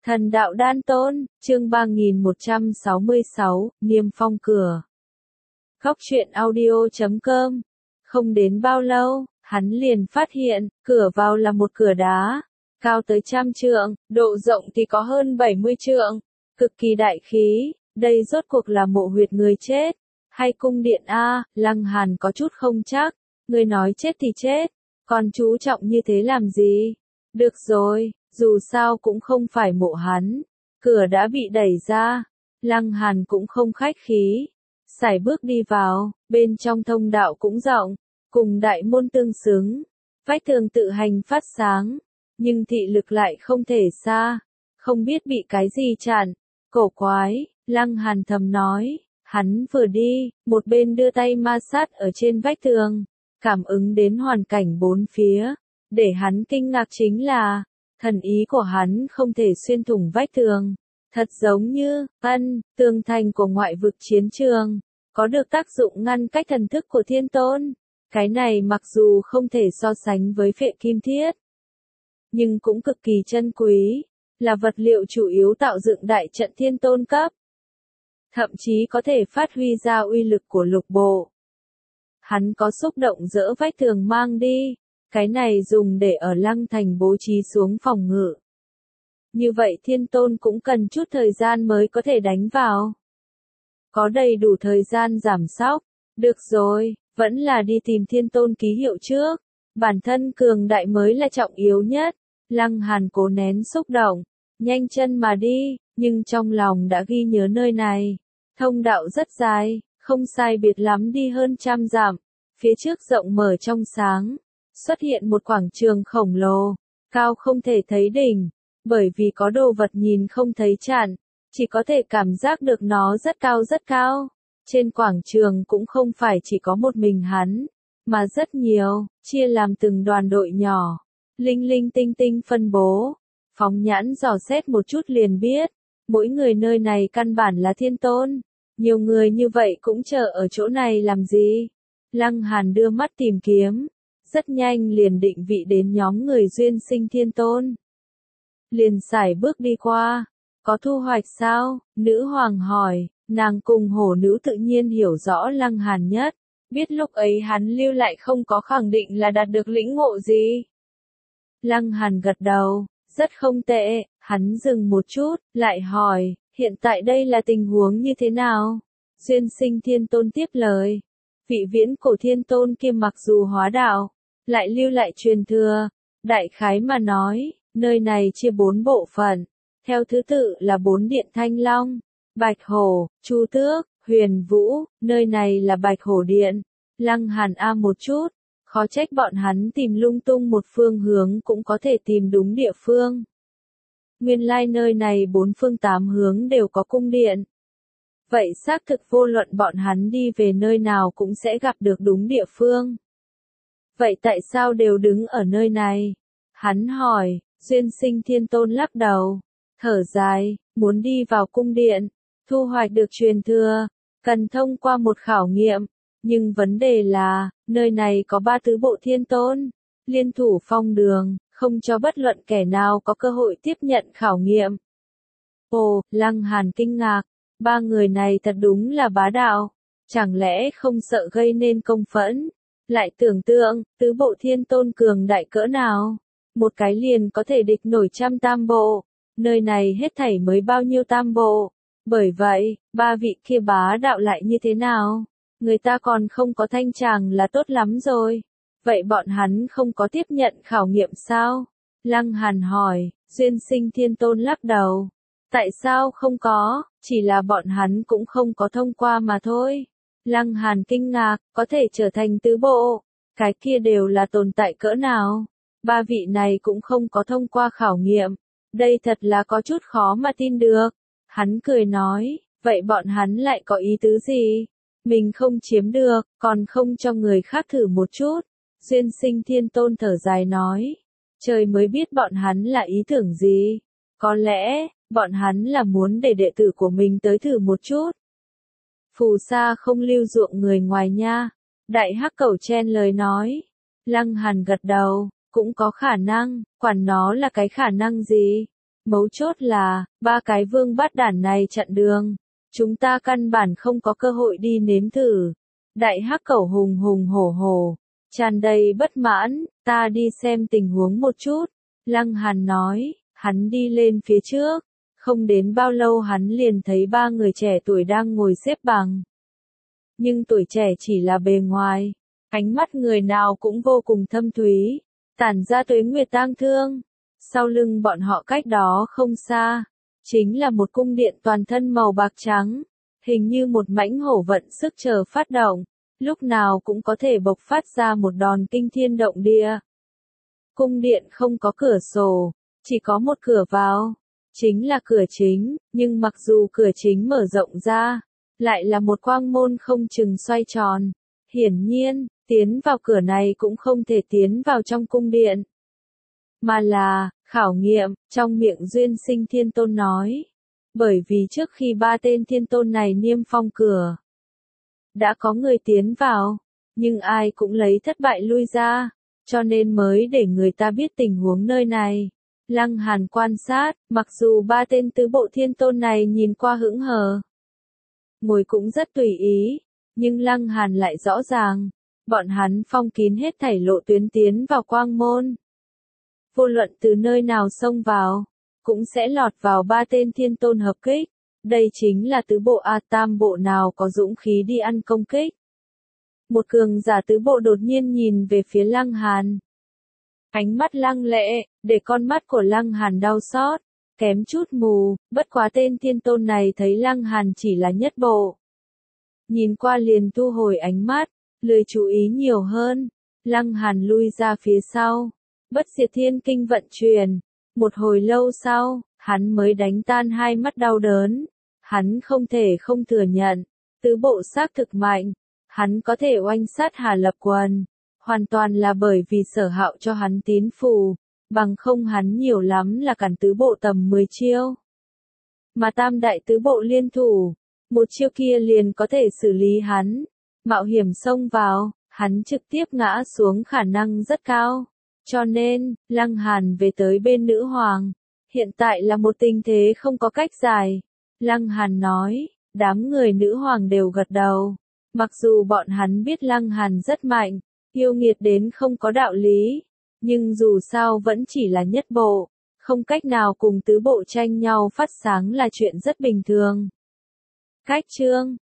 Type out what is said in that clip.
Thần đạo đan tôn, chương 3166, niêm phong cửa. Góc truyện audio.com. Không đến bao lâu, hắn liền phát hiện, cửa vào là một cửa đá, cao tới 100 trượng, độ rộng thì có hơn 70 trượng, cực kỳ đại khí, đây rốt cuộc là mộ huyệt người chết, hay cung điện a? Lăng Hàn có chút không chắc, người nói chết thì chết, còn chú trọng như thế làm gì? Được rồi, dù sao cũng không phải mộ hắn, cửa đã bị đẩy ra, Lăng Hàn cũng không khách khí, sải bước đi vào, bên trong thông đạo cũng rộng, cùng đại môn tương xứng, vách tường tự hành phát sáng, nhưng thị lực lại không thể xa, không biết bị cái gì chặn, cổ quái, Lăng Hàn thầm nói, hắn vừa đi, một bên đưa tay ma sát ở trên vách tường, cảm ứng đến hoàn cảnh bốn phía, để hắn kinh ngạc chính là, thần ý của hắn không thể xuyên thủng vách tường, thật giống như, tường thành của ngoại vực chiến trường, có được tác dụng ngăn cách thần thức của thiên tôn. Cái này mặc dù không thể so sánh với phệ kim thiết, nhưng cũng cực kỳ chân quý, là vật liệu chủ yếu tạo dựng đại trận thiên tôn cấp. Thậm chí có thể phát huy ra uy lực của lục bộ. Hắn có xúc động dỡ vách tường mang đi, cái này dùng để ở Lăng Thành bố trí xuống phòng ngự. Như vậy thiên tôn cũng cần chút thời gian mới có thể đánh vào. Có đầy đủ thời gian giảm sóc, được rồi, vẫn là đi tìm thiên tôn ký hiệu trước, bản thân cường đại mới là trọng yếu nhất. Lăng Hàn cố nén xúc động, nhanh chân mà đi, nhưng trong lòng đã ghi nhớ nơi này. Thông đạo rất dài, không sai biệt lắm đi hơn 100 dặm, phía trước rộng mở trong sáng, xuất hiện một quảng trường khổng lồ, cao không thể thấy đỉnh, bởi vì có đồ vật nhìn không thấy chặn, chỉ có thể cảm giác được nó rất cao. Trên quảng trường cũng không phải chỉ có một mình hắn, mà rất nhiều, chia làm từng đoàn đội nhỏ, linh linh tinh tinh phân bố, phóng nhãn dò xét một chút liền biết, mỗi người nơi này căn bản là thiên tôn, nhiều người như vậy cũng chờ ở chỗ này làm gì? Lăng Hàn đưa mắt tìm kiếm, rất nhanh liền định vị đến nhóm người duyên sinh thiên tôn. Liền sải bước đi qua, có thu hoạch sao? Nữ hoàng hỏi, nàng cùng hổ nữ tự nhiên hiểu rõ Lăng Hàn nhất, biết lúc ấy hắn lưu lại không có khẳng định là đạt được lĩnh ngộ gì. Lăng Hàn gật đầu, rất không tệ, hắn dừng một chút, lại hỏi, hiện tại đây là tình huống như thế nào? Duyên sinh thiên tôn tiếp lời, vị viễn cổ thiên tôn kia mặc dù hóa đạo, lại lưu lại truyền thừa, đại khái mà nói, nơi này chia 4 bộ phận, theo thứ tự là 4 điện Thanh Long, Bạch Hổ, Chu Tước, Huyền Vũ, nơi này là Bạch Hổ điện. Lăng Hàn a một chút, khó trách bọn hắn tìm lung tung một phương hướng cũng có thể tìm đúng địa phương. Nguyên lai nơi này 4 phương 8 hướng đều có cung điện. Vậy xác thực vô luận bọn hắn đi về nơi nào cũng sẽ gặp được đúng địa phương. Vậy tại sao đều đứng ở nơi này? Hắn hỏi, duyên sinh thiên tôn lắc đầu, thở dài, muốn đi vào cung điện, thu hoạch được truyền thừa, cần thông qua một khảo nghiệm, nhưng vấn đề là, nơi này có 3 tứ bộ thiên tôn, liên thủ phong đường, không cho bất luận kẻ nào có cơ hội tiếp nhận khảo nghiệm. Ồ, Lăng Hàn kinh ngạc, 3 người này thật đúng là bá đạo, chẳng lẽ không sợ gây nên công phẫn, lại tưởng tượng, tứ bộ thiên tôn cường đại cỡ nào, một cái liền có thể địch nổi 100 tam bộ, nơi này hết thảy mới bao nhiêu tam bộ, bởi vậy, 3 vị kia bá đạo lại như thế nào, người ta còn không có thanh tràng là tốt lắm rồi, vậy bọn hắn không có tiếp nhận khảo nghiệm sao? Lăng Hàn hỏi, duyên sinh thiên tôn lắc đầu, tại sao không có, chỉ là bọn hắn cũng không có thông qua mà thôi. Lăng Hàn kinh ngạc, có thể trở thành tứ bộ, cái kia đều là tồn tại cỡ nào, 3 vị này cũng không có thông qua khảo nghiệm, đây thật là có chút khó mà tin được. Hắn cười nói, vậy bọn hắn lại có ý tứ gì? Mình không chiếm được, còn không cho người khác thử một chút. Duyên sinh thiên tôn thở dài nói, trời mới biết bọn hắn là ý tưởng gì, có lẽ, bọn hắn là muốn để đệ tử của mình tới thử một chút. Phù sa không lưu ruộng người ngoài nha. Đại hắc cẩu chen lời nói. Lăng Hàn gật đầu, cũng có khả năng, quản nó là cái khả năng gì. Mấu chốt là, ba cái vương bát đản này chặn đường. Chúng ta căn bản không có cơ hội đi nếm thử. Đại hắc cẩu hùng hùng hổ hổ, tràn đầy bất mãn, ta đi xem tình huống một chút. Lăng Hàn nói, hắn đi lên phía trước. Không đến bao lâu hắn liền thấy ba người trẻ tuổi đang ngồi xếp bằng. Nhưng tuổi trẻ chỉ là bề ngoài. Ánh mắt người nào cũng vô cùng thâm thúy, tản ra tuế nguyệt tang thương. Sau lưng bọn họ cách đó không xa, chính là một cung điện toàn thân màu bạc trắng, hình như một mãnh hổ vận sức chờ phát động, lúc nào cũng có thể bộc phát ra một đòn kinh thiên động địa. Cung điện không có cửa sổ, chỉ có một cửa vào, chính là cửa chính, nhưng mặc dù cửa chính mở rộng ra, lại là một quang môn không chừng xoay tròn. Hiển nhiên, tiến vào cửa này cũng không thể tiến vào trong cung điện, mà là khảo nghiệm. Trong miệng Duyên Sinh Thiên Tôn nói, bởi vì trước khi ba tên thiên tôn này niêm phong cửa, đã có người tiến vào, nhưng ai cũng lấy thất bại lui ra, cho nên mới để người ta biết tình huống nơi này. Lăng Hàn quan sát, mặc dù ba tên tứ bộ thiên tôn này nhìn qua hững hờ, ngồi cũng rất tùy ý, nhưng Lăng Hàn lại rõ ràng, bọn hắn phong kín hết thảy lộ tuyến tiến vào quang môn. Vô luận từ nơi nào xông vào, cũng sẽ lọt vào ba tên thiên tôn hợp kích. Đây chính là tứ bộ A Tam bộ nào có dũng khí đi ăn công kích. Một cường giả tứ bộ đột nhiên nhìn về phía Lăng Hàn. Ánh mắt lăng lệ, để con mắt của Lăng Hàn đau xót, kém chút mù, bất quá tên thiên tôn này thấy Lăng Hàn chỉ là nhất bộ. Nhìn qua liền thu hồi ánh mắt, lười chú ý nhiều hơn. Lăng Hàn lui ra phía sau. Bất diệt thiên kinh vận chuyển. Một hồi lâu sau, hắn mới đánh tan hai mắt đau đớn. Hắn không thể không thừa nhận, tứ bộ xác thực mạnh. Hắn có thể oanh sát Hà Lập Quần, hoàn toàn là bởi vì Sở Hạo cho hắn tín phù, bằng không hắn nhiều lắm là cản tứ bộ tầm 10 chiêu. Mà tam đại tứ bộ liên thủ, một chiêu kia liền có thể xử lý hắn. Mạo hiểm xông vào, hắn trực tiếp ngã xuống khả năng rất cao. Cho nên, Lăng Hàn về tới bên nữ hoàng. Hiện tại là một tình thế không có cách giải. Lăng Hàn nói, đám người nữ hoàng đều gật đầu. Mặc dù bọn hắn biết Lăng Hàn rất mạnh, yêu nghiệt đến không có đạo lý, nhưng dù sao vẫn chỉ là nhất bộ, không cách nào cùng tứ bộ tranh nhau phát sáng là chuyện rất bình thường. Cách chương